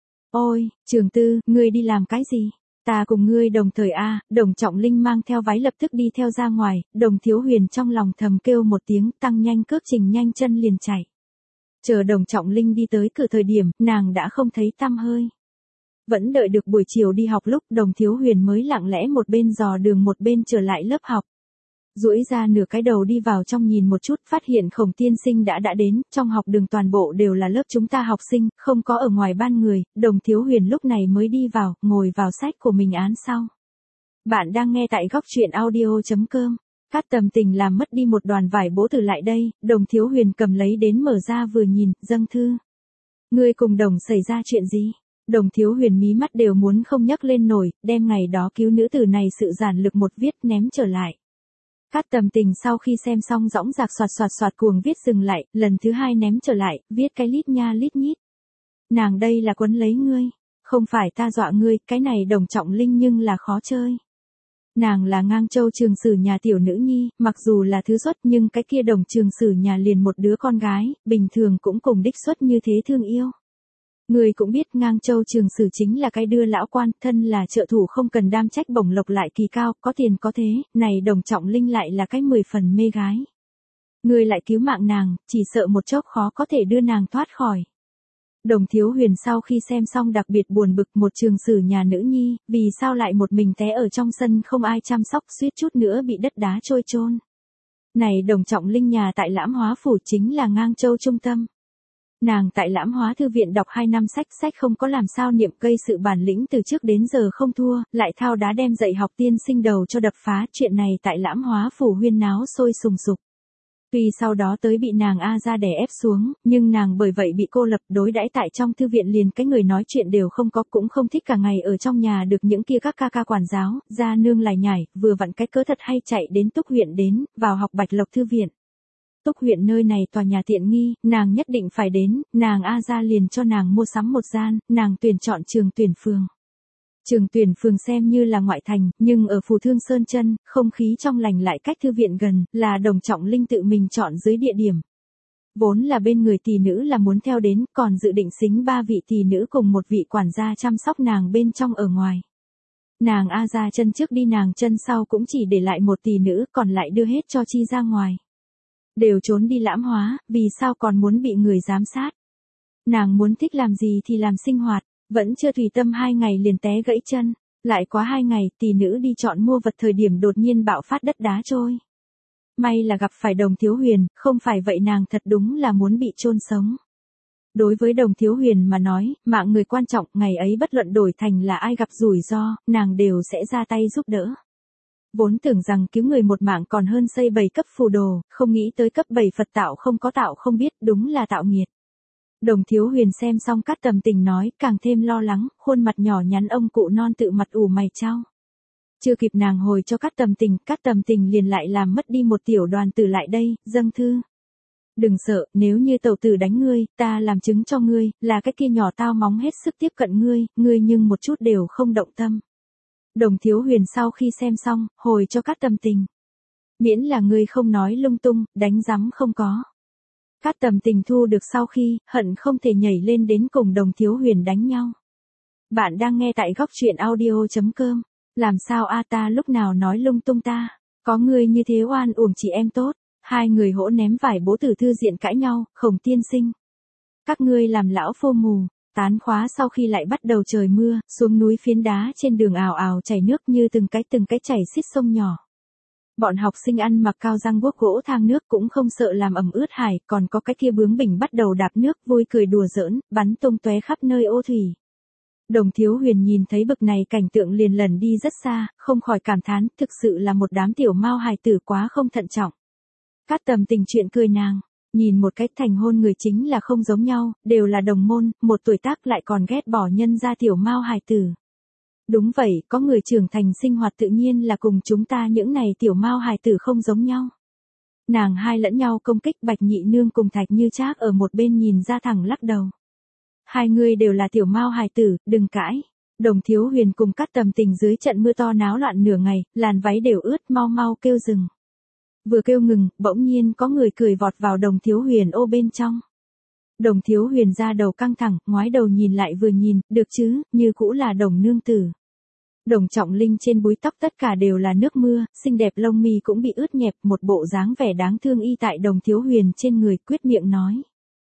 Ôi, Trường Tư, ngươi đi làm cái gì? Ta cùng ngươi đồng thời a. Đồng Trọng Linh mang theo váy lập tức đi theo ra ngoài, Đồng Thiếu Huyền trong lòng thầm kêu một tiếng, tăng nhanh cước trình nhanh chân liền chạy. Chờ Đồng Trọng Linh đi tới cửa thời điểm, nàng đã không thấy tăm hơi. Vẫn đợi được buổi chiều đi học lúc Đồng Thiếu Huyền mới lặng lẽ một bên dò đường một bên trở lại lớp học. Duỗi ra nửa cái đầu đi vào trong nhìn một chút, phát hiện Khổng tiên sinh đã đã đến, trong học đường toàn bộ đều là lớp chúng ta học sinh, không có ở ngoài ban người, Đồng Thiếu Huyền lúc này mới đi vào, ngồi vào sách của mình án sau. Bạn đang nghe tại góc truyện audio chấm com. Cát tầm tình làm mất đi một đoàn vải bố từ lại đây, Đồng Thiếu Huyền cầm lấy đến mở ra vừa nhìn, dâng thư. Ngươi cùng Đồng xảy ra chuyện gì? Đồng Thiếu Huyền mí mắt đều muốn không nhấc lên nổi, đem ngày đó cứu nữ tử này sự giản lược một viết ném trở lại. Cát tầm tình sau khi xem xong dõng dạc soạt soạt soạt cuồng viết dừng lại, lần thứ hai ném trở lại, viết cái lít nha lít nhít. Nàng đây là quấn lấy ngươi, không phải ta dọa ngươi, cái này Đồng Trọng Linh nhưng là khó chơi. Nàng là Ngang Châu Trường Sử nhà tiểu nữ nhi, mặc dù là thứ xuất nhưng cái kia Đồng Trường Sử nhà liền một đứa con gái, bình thường cũng cùng đích xuất như thế thương yêu. Người cũng biết Ngang Châu Trường Sử chính là cái đưa lão quan, thân là trợ thủ không cần đam trách bổng lộc lại kỳ cao, có tiền có thế, này Đồng Trọng Linh lại là cái mười phần mê gái. Người lại cứu mạng nàng, chỉ sợ một chốc khó có thể đưa nàng thoát khỏi. Đồng Thiếu Huyền sau khi xem xong đặc biệt buồn bực, một Trường Sử nhà nữ nhi, vì sao lại một mình té ở trong sân không ai chăm sóc, suýt chút nữa bị đất đá trôi chôn. Này Đồng Trọng Linh nhà tại Lãm Hóa Phủ chính là Ngang Châu trung tâm. Nàng tại Lãm Hóa Thư viện đọc hai năm sách, sách không có làm sao niệm, cây sự bản lĩnh từ trước đến giờ không thua, lại thao đá đem dạy học tiên sinh đầu cho đập phá, chuyện này tại Lãm Hóa Phủ huyên náo sôi sùng sục. Tuy sau đó tới bị nàng A ra đè ép xuống, nhưng nàng bởi vậy bị cô lập, đối đãi tại trong thư viện liền cái người nói chuyện đều không có, cũng không thích cả ngày ở trong nhà được những kia các ca ca quản giáo, ra nương lại nhảy, vừa vặn cái cớ thật hay chạy đến Túc huyện đến, vào học Bạch Lộc Thư viện. Túc huyện nơi này tòa nhà tiện nghi, nàng nhất định phải đến, nàng A ra liền cho nàng mua sắm một gian, nàng tuyển chọn Trường Tuyển Phường. Trường Tuyển Phường xem như là ngoại thành, nhưng ở Phù Thương Sơn chân, không khí trong lành lại cách thư viện gần, là Đồng Trọng Linh tự mình chọn dưới địa điểm. Vốn là bên người tỷ nữ là muốn theo đến, còn dự định xính ba vị tỷ nữ cùng một vị quản gia chăm sóc nàng bên trong ở ngoài. Nàng A ra chân trước đi nàng chân sau cũng chỉ để lại một tỷ nữ, còn lại đưa hết cho chi ra ngoài. Đều trốn đi Lãm Hóa, vì sao còn muốn bị người giám sát. Nàng muốn thích làm gì thì làm sinh hoạt, vẫn chưa tùy tâm hai ngày liền té gãy chân, lại quá hai ngày tỷ nữ đi chọn mua vật thời điểm đột nhiên bạo phát đất đá trôi. May là gặp phải Đồng Thiếu Huyền, không phải vậy nàng thật đúng là muốn bị chôn sống. Đối với Đồng Thiếu Huyền mà nói, mạng người quan trọng, ngày ấy bất luận đổi thành là ai gặp rủi ro, nàng đều sẽ ra tay giúp đỡ. Vốn tưởng rằng cứu người một mạng còn hơn xây bảy cấp phù đồ, không nghĩ tới cấp bảy Phật tạo không có tạo không biết, đúng là tạo nghiệt. Đồng Thiếu Huyền xem xong Cát Tầm Tình nói, càng thêm lo lắng, khuôn mặt nhỏ nhắn ông cụ non tự mặt ủ mày chau. Chưa kịp nàng hồi cho Cát Tầm Tình, Cát Tầm Tình liền lại làm mất đi một tiểu đoàn tử lại đây, dâng thư. Đừng sợ, nếu như tẩu tử đánh ngươi, ta làm chứng cho ngươi, là cái kia nhỏ tao móng hết sức tiếp cận ngươi, ngươi nhưng một chút đều không động tâm. Đồng Thiếu Huyền sau khi xem xong, hồi cho Cát Tầm Tình. Miễn là ngươi không nói lung tung, đánh rắm không có. Cát Tầm Tình thu được sau khi, hận không thể nhảy lên đến cùng Đồng Thiếu Huyền đánh nhau. Bạn đang nghe tại góc truyện audio chấm com. Làm sao a ta lúc nào nói lung tung ta, có ngươi như thế oan uổng chị em tốt. Hai người hỗ ném vải bố từ thư diện cãi nhau, Khổng tiên sinh. Các ngươi làm lão phô mù, tán khóa sau khi lại bắt đầu trời mưa, xuống núi phiến đá trên đường ào ào chảy nước như từng cái từng cái chảy xiết sông nhỏ. Bọn học sinh ăn mặc cao răng guốc gỗ thang nước cũng không sợ làm ẩm ướt hải, còn có cái kia bướng bỉnh bắt đầu đạp nước vui cười đùa giỡn, bắn tung tóe khắp nơi ô thủy. Đồng Thiếu Huyền nhìn thấy bực này cảnh tượng liền lần đi rất xa, không khỏi cảm thán, thực sự là một đám tiểu mao hài tử quá không thận trọng. Cát Tầm Tình chuyện cười nàng, nhìn một cách thành hôn người chính là không giống nhau, đều là đồng môn, một tuổi tác lại còn ghét bỏ nhân ra tiểu mao hài tử. Đúng vậy, có người trưởng thành sinh hoạt tự nhiên là cùng chúng ta những này tiểu mao hài tử không giống nhau. Nàng hai lẫn nhau công kích, Bạch Nhị Nương cùng Thạch Như Trác ở một bên nhìn ra thẳng lắc đầu. Hai người đều là tiểu mao hài tử, đừng cãi. Đồng Thiếu Huyền cùng Cát Tầm Tình dưới trận mưa to náo loạn nửa ngày, làn váy đều ướt, mau mau kêu dừng. Vừa kêu ngừng, bỗng nhiên có người cười vọt vào Đồng Thiếu Huyền ô bên trong. Đồng Thiếu Huyền ra đầu căng thẳng, ngoái đầu nhìn lại vừa nhìn, được chứ, như cũ là Đồng nương tử. Đồng Trọng Linh trên búi tóc tất cả đều là nước mưa, xinh đẹp lông mi cũng bị ướt nhẹp, một bộ dáng vẻ đáng thương y tại Đồng Thiếu Huyền trên người, quyết miệng nói.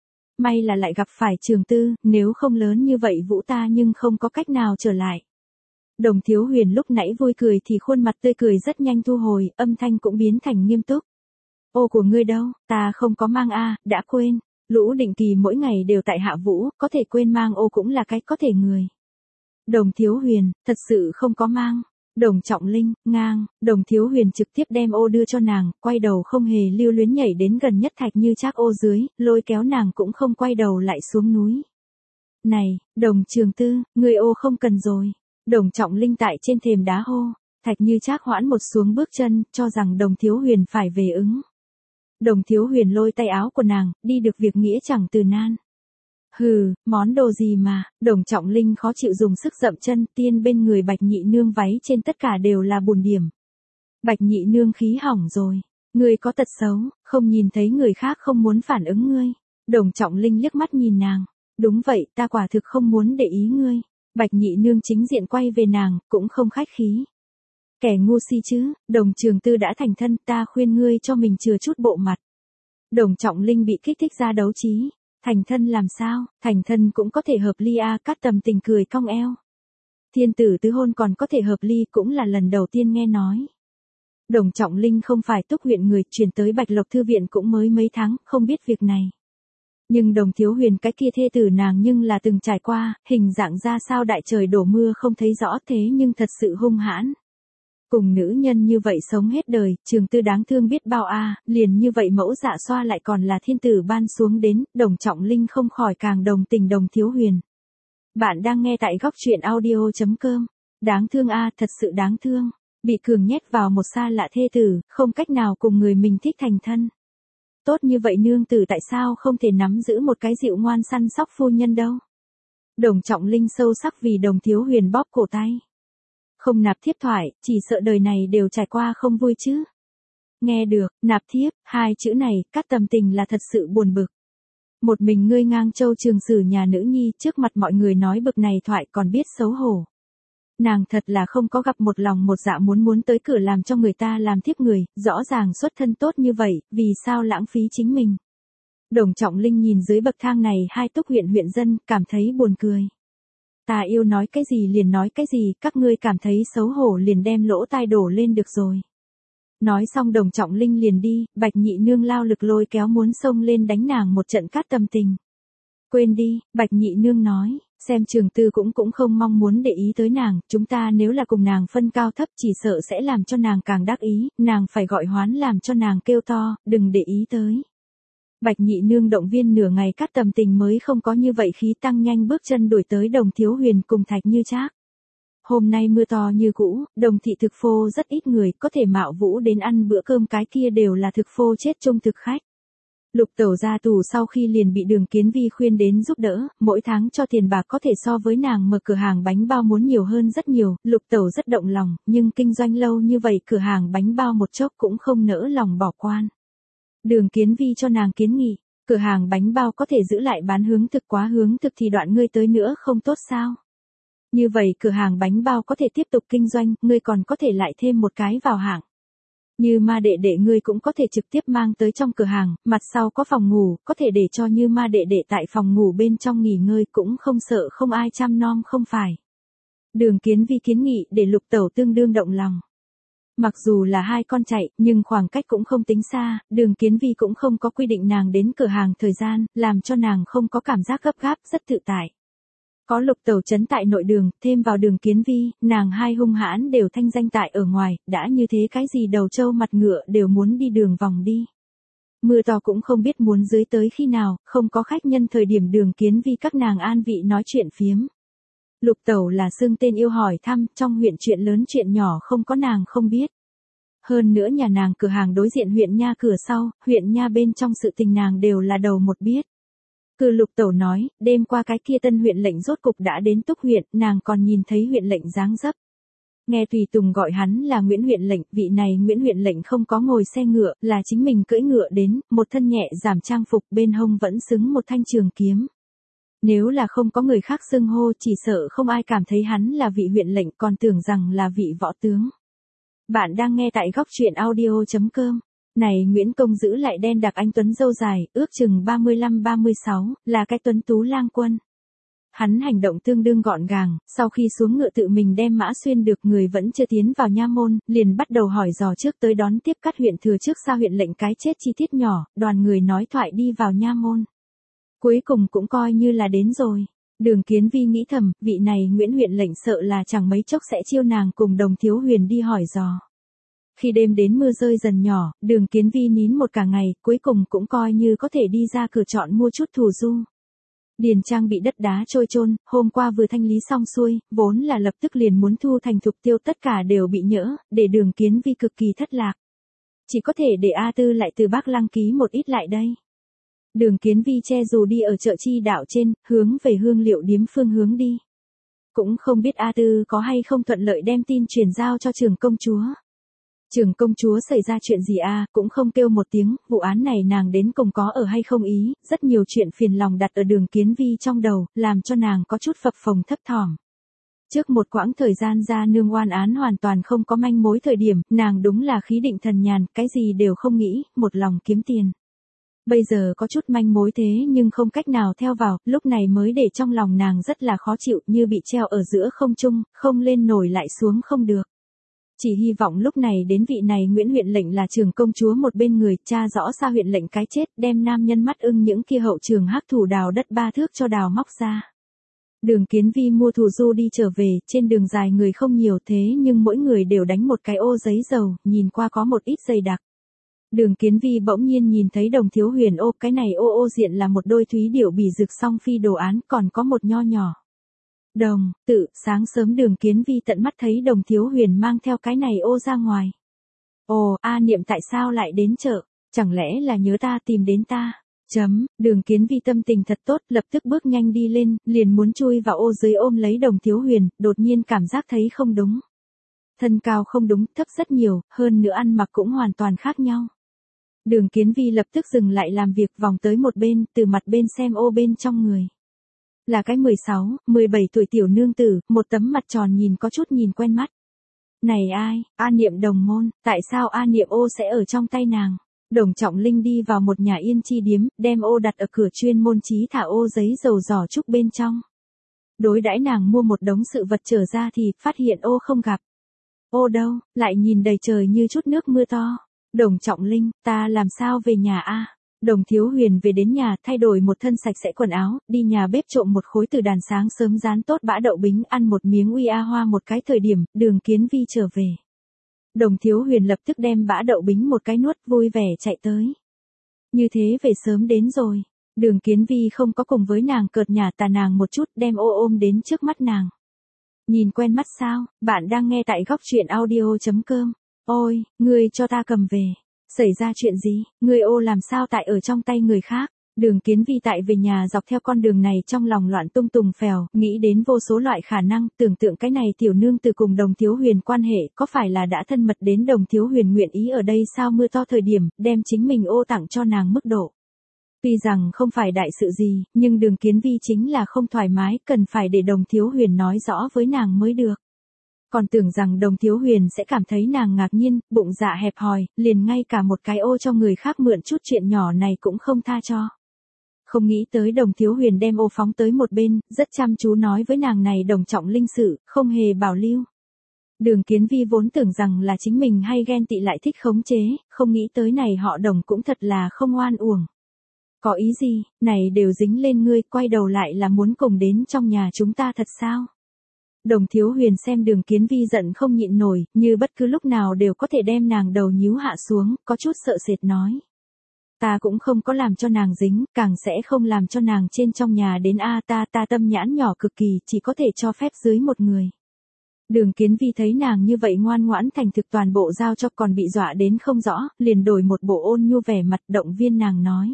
May là lại gặp phải Trường Tư, nếu không lớn như vậy vũ ta nhưng không có cách nào trở lại. Đồng Thiếu Huyền lúc nãy vui cười thì khuôn mặt tươi cười rất nhanh thu hồi, âm thanh cũng biến thành nghiêm túc. Ô của ngươi đâu, ta không có mang a, đã quên. Lũ Định Kỳ mỗi ngày đều tại hạ vũ, có thể quên mang ô cũng là cái có thể người. Đồng Thiếu Huyền, thật sự không có mang. Đồng Trọng Linh, ngang, Đồng Thiếu Huyền trực tiếp đem ô đưa cho nàng, quay đầu không hề lưu luyến nhảy đến gần nhất Thạch Như Trác ô dưới, lôi kéo nàng cũng không quay đầu lại xuống núi. Này, Đồng Trường Tư, người ô không cần rồi. Đồng Trọng Linh tại trên thềm đá hô, Thạch Như Trác hoãn một xuống bước chân, cho rằng Đồng Thiếu Huyền phải về ứng. Đồng Thiếu Huyền lôi tay áo của nàng, đi được việc nghĩa chẳng từ nan. Hừ, món đồ gì mà, Đồng Trọng Linh khó chịu dùng sức dậm chân, tiên bên người Bạch Nhị Nương váy trên tất cả đều là bùn điểm. Bạch Nhị Nương khí hỏng rồi, ngươi có tật xấu, không nhìn thấy người khác không muốn phản ứng ngươi. Đồng Trọng Linh liếc mắt nhìn nàng, đúng vậy, ta quả thực không muốn để ý ngươi. Bạch Nhị Nương chính diện quay về nàng, cũng không khách khí. Kẻ ngu si chứ, Đồng Trường Tư đã thành thân, ta khuyên ngươi cho mình chừa chút bộ mặt. Đồng Trọng Linh bị kích thích ra đấu trí. Thành thân làm sao, thành thân cũng có thể hợp ly a, Cát Tầm Tình cười cong eo. Thiên tử tứ hôn còn có thể hợp ly cũng là lần đầu tiên nghe nói. Đồng Trọng Linh không phải Túc huyện người, chuyển tới Bạch Lộc Thư viện cũng mới mấy tháng, không biết việc này. Nhưng Đồng Thiếu Huyền cái kia thê tử nàng nhưng là từng trải qua, hình dạng ra sao đại trời đổ mưa không thấy rõ thế nhưng thật sự hung hãn. Cùng nữ nhân như vậy sống hết đời, Trường Tư đáng thương biết bao a, liền như vậy mẫu dạ xoa lại còn là thiên tử ban xuống đến, Đồng Trọng Linh không khỏi càng đồng tình Đồng Thiếu Huyền. Bạn đang nghe tại góc truyện audio chấm com. Đáng thương a, thật sự đáng thương. Bị cường nhét vào một xa lạ thê tử, không cách nào cùng người mình thích thành thân. Tốt như vậy nương tử tại sao không thể nắm giữ một cái dịu ngoan săn sóc phu nhân đâu. Đồng Trọng Linh sâu sắc vì Đồng Thiếu Huyền bóp cổ tay. Không nạp thiếp thoại, chỉ sợ đời này đều trải qua không vui chứ. Nghe được, nạp thiếp, hai chữ này, Cát Tầm Tình là thật sự buồn bực. Một mình ngươi ngang châu trường sử nhà nữ nhi trước mặt mọi người nói bực này thoại còn biết xấu hổ. Nàng thật là không có gặp một lòng một dạ muốn muốn tới cửa làm cho người ta làm thiếp người, rõ ràng xuất thân tốt như vậy, vì sao lãng phí chính mình. Đồng Trọng Linh nhìn dưới bậc thang này hai Túc huyện huyện dân, cảm thấy buồn cười. Ta yêu nói cái gì liền nói cái gì, các ngươi cảm thấy xấu hổ liền đem lỗ tai đổ lên được rồi. Nói xong Đồng Trọng Linh liền đi, Bạch Nhị Nương lao lực lôi kéo muốn xông lên đánh nàng một trận. Cát Tầm Tình. Quên đi, Bạch Nhị Nương nói, Xem Trường Tư cũng cũng không mong muốn để ý tới nàng, chúng ta nếu là cùng nàng phân cao thấp chỉ sợ sẽ làm cho nàng càng đắc ý, nàng phải gọi hoán làm cho nàng kêu to, đừng để ý tới. Bạch nhị nương động viên nửa ngày cắt tầm tình mới không có như vậy khí tăng nhanh bước chân đuổi tới Đồng Thiếu Huyền cùng Thạch Như Trác. Hôm nay mưa to như cũ, Đồng thị thực phô rất ít người, có thể mạo vũ đến ăn bữa cơm cái kia đều là thực phô chết chung thực khách. Lục Tẩu ra tù sau khi liền bị Đường Kiến Vi khuyên đến giúp đỡ, mỗi tháng cho tiền bạc có thể so với nàng mở cửa hàng bánh bao muốn nhiều hơn rất nhiều, Lục Tẩu rất động lòng, nhưng kinh doanh lâu như vậy cửa hàng bánh bao một chốc cũng không nỡ lòng bỏ quan. Đường Kiến Vi cho nàng kiến nghị, cửa hàng bánh bao có thể giữ lại bán hướng thực, quá hướng thực thì đoạn ngươi tới nữa không tốt sao? Như vậy cửa hàng bánh bao có thể tiếp tục kinh doanh, ngươi còn có thể lại thêm một cái vào hạng. Như Ma đệ đệ ngươi cũng có thể trực tiếp mang tới trong cửa hàng, mặt sau có phòng ngủ, có thể để cho Như Ma đệ đệ tại phòng ngủ bên trong nghỉ ngơi cũng không sợ không ai chăm nom không phải. Đường Kiến Vi kiến nghị để Lục Tẩu tương đương động lòng. Mặc dù là hai con chạy, nhưng khoảng cách cũng không tính xa, Đường Kiến Vi cũng không có quy định nàng đến cửa hàng thời gian, làm cho nàng không có cảm giác gấp gáp, rất tự tại. Có Lục Tẩu trấn tại nội đường, thêm vào Đường Kiến Vi, nàng hai hung hãn đều thanh danh tại ở ngoài, đã như thế cái gì đầu trâu mặt ngựa đều muốn đi đường vòng đi. Mưa to cũng không biết muốn dưới tới khi nào, không có khách nhân thời điểm Đường Kiến Vi các nàng an vị nói chuyện phiếm. Lục Tẩu là xưng tên yêu hỏi thăm, trong huyện chuyện lớn chuyện nhỏ không có nàng không biết. Hơn nữa nhà nàng cửa hàng đối diện huyện nha cửa sau, huyện nha bên trong sự tình nàng đều là đầu một biết. Cư Lục Tẩu nói, đêm qua cái kia tân huyện lệnh rốt cục đã đến Túc huyện, nàng còn nhìn thấy huyện lệnh dáng dấp. Nghe Tùy Tùng gọi hắn là Nguyễn huyện lệnh, vị này Nguyễn huyện lệnh không có ngồi xe ngựa, là chính mình cưỡi ngựa đến, một thân nhẹ giảm trang phục bên hông vẫn xứng một thanh trường kiếm. Nếu là không có người khác xưng hô chỉ sợ không ai cảm thấy hắn là vị huyện lệnh còn tưởng rằng là vị võ tướng. Bạn đang nghe tại góc truyện audio chấm com. Này Nguyễn Công giữ lại đen đặc anh tuấn râu dài, ước chừng ba mươi lăm ba mươi sáu, là cái tuấn tú lang quân. Hắn hành động tương đương gọn gàng, sau khi xuống ngựa tự mình đem mã xuyên được người vẫn chưa tiến vào nha môn, liền bắt đầu hỏi dò trước tới đón tiếp các huyện thừa trước sau huyện lệnh cái chết chi tiết nhỏ, đoàn người nói thoại đi vào nha môn. Cuối cùng cũng coi như là đến rồi. Đường Kiến Vi nghĩ thầm, vị này Nguyễn huyện lệnh sợ là chẳng mấy chốc sẽ chiêu nàng cùng Đồng Thiếu Huyền đi hỏi dò. Khi đêm đến mưa rơi dần nhỏ, Đường Kiến Vi nín một cả ngày, cuối cùng cũng coi như có thể đi ra cửa chọn mua chút thù du. Điền trang bị đất đá trôi chôn, hôm qua vừa thanh lý xong xuôi, vốn là lập tức liền muốn thu thành thục tiêu tất cả đều bị nhỡ, để Đường Kiến Vi cực kỳ thất lạc. Chỉ có thể để A Tư lại từ Bắc Lăng ký một ít lại đây. Đường Kiến Vi che dù đi ở chợ chi đạo trên, hướng về hương liệu điếm phương hướng đi. Cũng không biết A Tư có hay không thuận lợi đem tin truyền giao cho Trường công chúa. Trường công chúa xảy ra chuyện gì a, cũng không kêu một tiếng, vụ án này nàng đến cùng có ở hay không ý, rất nhiều chuyện phiền lòng đặt ở Đường Kiến Vi trong đầu, làm cho nàng có chút phập phồng thấp thỏm. Trước một quãng thời gian ra nương oan án hoàn toàn không có manh mối thời điểm, nàng đúng là khí định thần nhàn, cái gì đều không nghĩ, một lòng kiếm tiền. Bây giờ có chút manh mối thế nhưng không cách nào theo vào, lúc này mới để trong lòng nàng rất là khó chịu như bị treo ở giữa không trung, không lên nổi lại xuống không được. Chỉ hy vọng lúc này đến vị này Nguyễn huyện lệnh là Trường công chúa một bên người, tra rõ xa huyện lệnh cái chết, đem nam nhân mắt ưng những kia hậu trường hắc thủ đào đất ba thước cho đào móc ra. Đường Kiến Vi mua thù du đi trở về, trên đường dài người không nhiều thế nhưng mỗi người đều đánh một cái ô giấy dầu, nhìn qua có một ít dày đặc. Đường Kiến Vi bỗng nhiên nhìn thấy Đồng Thiếu Huyền ô, cái này ô ô diện là một đôi thúy điểu bì rực song phi đồ án, còn có một nho nhỏ. Đồng, tự, sáng sớm Đường Kiến Vi tận mắt thấy Đồng Thiếu Huyền mang theo cái này ô ra ngoài. Ồ, A Niệm tại sao lại đến chợ, chẳng lẽ là nhớ ta tìm đến ta? Chấm, Đường Kiến Vi tâm tình thật tốt, lập tức bước nhanh đi lên, liền muốn chui vào ô dưới ôm lấy Đồng Thiếu Huyền, đột nhiên cảm giác thấy không đúng. Thân cao không đúng, thấp rất nhiều, hơn nữa ăn mặc cũng hoàn toàn khác nhau. Đường Kiến Vi lập tức dừng lại làm việc vòng tới một bên, từ mặt bên xem ô bên trong người. Là cái mười sáu, mười bảy tuổi tiểu nương tử, một tấm mặt tròn nhìn có chút nhìn quen mắt. Này ai, A Niệm đồng môn, tại sao A Niệm ô sẽ ở trong tay nàng? Đồng Trọng Linh đi vào một nhà yên chi điếm, đem ô đặt ở cửa chuyên môn chí thả ô giấy dầu giỏ trúc bên trong. Đối đãi nàng mua một đống sự vật trở ra thì phát hiện ô không gặp. Ô đâu, lại nhìn đầy trời như chút nước mưa to. Đồng Trọng Linh, ta làm sao về nhà a? Đồng Thiếu Huyền về đến nhà, thay đổi một thân sạch sẽ quần áo, đi nhà bếp trộm một khối từ đàn sáng sớm rán tốt bã đậu bính, ăn một miếng uy a hoa. Một cái thời điểm, Đường Kiến Vi trở về. Đồng Thiếu Huyền lập tức đem bã đậu bính một cái nuốt, vui vẻ chạy tới. Như thế về sớm đến rồi. Đường Kiến Vi không có cùng với nàng cợt nhả tà nàng một chút, đem ô ôm đến trước mắt nàng. Nhìn quen mắt sao, bạn đang nghe tại góc truyện audio.com. Ôi, ngươi cho ta cầm về. Xảy ra chuyện gì, ngươi ô làm sao tại ở trong tay người khác. Đường Kiến Vi tại về nhà dọc theo con đường này trong lòng loạn tung tùng phèo, nghĩ đến vô số loại khả năng, tưởng tượng cái này tiểu nương từ cùng Đồng Thiếu Huyền quan hệ, có phải là đã thân mật đến Đồng Thiếu Huyền nguyện ý ở đây sao mưa to thời điểm, đem chính mình ô tặng cho nàng mức độ. Tuy rằng không phải đại sự gì, nhưng Đường Kiến Vi chính là không thoải mái, cần phải để Đồng Thiếu Huyền nói rõ với nàng mới được. Còn tưởng rằng Đồng Thiếu Huyền sẽ cảm thấy nàng ngạc nhiên, bụng dạ hẹp hòi, liền ngay cả một cái ô cho người khác mượn chút chuyện nhỏ này cũng không tha cho. Không nghĩ tới Đồng Thiếu Huyền đem ô phóng tới một bên, rất chăm chú nói với nàng này đồng trọng linh sự, không hề bảo lưu. Đường Kiến Vi vốn tưởng rằng là chính mình hay ghen tị lại thích khống chế, không nghĩ tới này họ Đồng cũng thật là không oan uổng. Có ý gì, này đều dính lên ngươi, quay đầu lại là muốn cùng đến trong nhà chúng ta thật sao? Đồng Thiếu Huyền xem Đường Kiến Vi giận không nhịn nổi, như bất cứ lúc nào đều có thể đem nàng đầu nhíu hạ xuống, có chút sợ sệt nói. Ta cũng không có làm cho nàng dính, càng sẽ không làm cho nàng trên trong nhà đến a ta ta tâm nhãn nhỏ cực kỳ, chỉ có thể cho phép dưới một người. Đường Kiến Vi thấy nàng như vậy ngoan ngoãn thành thực toàn bộ giao cho, còn bị dọa đến không rõ, liền đổi một bộ ôn nhu vẻ mặt động viên nàng nói.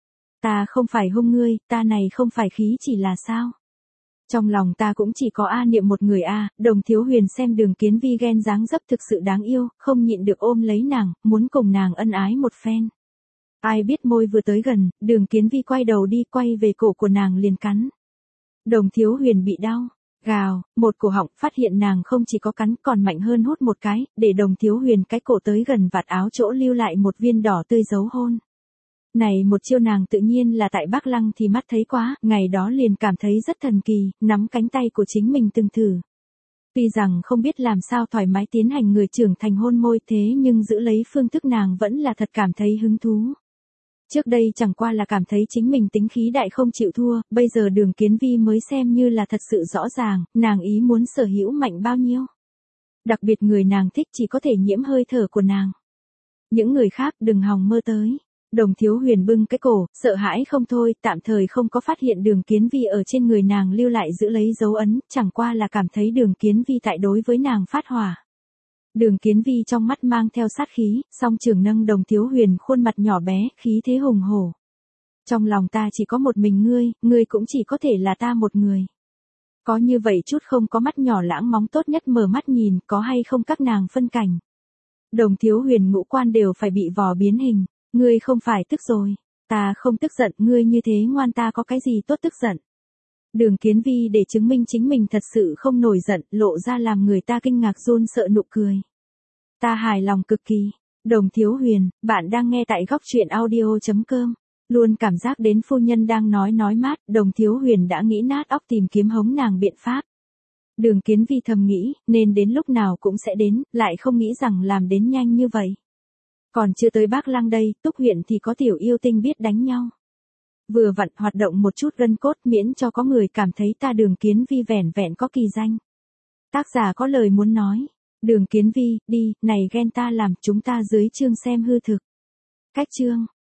Ta không phải hung ngươi, ta này không phải khí chỉ là sao. Trong lòng ta cũng chỉ có A Niệm một người a. Đồng Thiếu Huyền xem Đường Kiến Vi ghen dáng dấp thực sự đáng yêu, không nhịn được ôm lấy nàng, muốn cùng nàng ân ái một phen. Ai biết môi vừa tới gần, Đường Kiến Vi quay đầu đi, quay về cổ của nàng liền cắn. Đồng Thiếu Huyền bị đau, gào, một cổ họng, phát hiện nàng không chỉ có cắn còn mạnh hơn hút một cái, để Đồng Thiếu Huyền cái cổ tới gần vạt áo chỗ lưu lại một viên đỏ tươi dấu hôn. Này một chiêu nàng tự nhiên là tại Bắc Lăng thì mắt thấy quá, ngày đó liền cảm thấy rất thần kỳ, nắm cánh tay của chính mình từng thử. Tuy rằng không biết làm sao thoải mái tiến hành người trưởng thành hôn môi thế nhưng giữ lấy phương thức nàng vẫn là thật cảm thấy hứng thú. Trước đây chẳng qua là cảm thấy chính mình tính khí đại không chịu thua, bây giờ Đường Kiến Vi mới xem như là thật sự rõ ràng, nàng ý muốn sở hữu mạnh bao nhiêu. Đặc biệt người nàng thích chỉ có thể nhiễm hơi thở của nàng. Những người khác đừng hòng mơ tới. Đồng Thiếu Huyền bưng cái cổ, sợ hãi không thôi, tạm thời không có phát hiện Đường Kiến Vi ở trên người nàng lưu lại giữ lấy dấu ấn, chẳng qua là cảm thấy Đường Kiến Vi tại đối với nàng phát hỏa. Đường Kiến Vi trong mắt mang theo sát khí, song trường nâng Đồng Thiếu Huyền khuôn mặt nhỏ bé, khí thế hùng hổ. Trong lòng ta chỉ có một mình ngươi, ngươi cũng chỉ có thể là ta một người. Có như vậy chút không có mắt nhỏ lãng móng tốt nhất mở mắt nhìn, có hay không các nàng phân cảnh. Đồng Thiếu Huyền ngũ quan đều phải bị vò biến hình. Ngươi không phải tức rồi, ta không tức giận, ngươi như thế ngoan ta có cái gì tốt tức giận. Đường Kiến Vi để chứng minh chính mình thật sự không nổi giận, lộ ra làm người ta kinh ngạc run sợ nụ cười. Ta hài lòng cực kỳ. Đồng Thiếu Huyền, bạn đang nghe tại góc truyện audio.com. Luôn cảm giác đến phu nhân đang nói nói mát, Đồng Thiếu Huyền đã nghĩ nát óc tìm kiếm hống nàng biện pháp. Đường Kiến Vi thầm nghĩ, nên đến lúc nào cũng sẽ đến, lại không nghĩ rằng làm đến nhanh như vậy. Còn chưa tới Bắc Lăng đây, Túc huyện thì có tiểu yêu tinh biết đánh nhau. Vừa vặn hoạt động một chút gân cốt miễn cho có người cảm thấy ta Đường Kiến Vi vẻn vẹn có kỳ danh. Tác giả có lời muốn nói. Đường Kiến Vi, đi, này ghen ta làm, chúng ta dưới chương xem hư thực. Cách chương.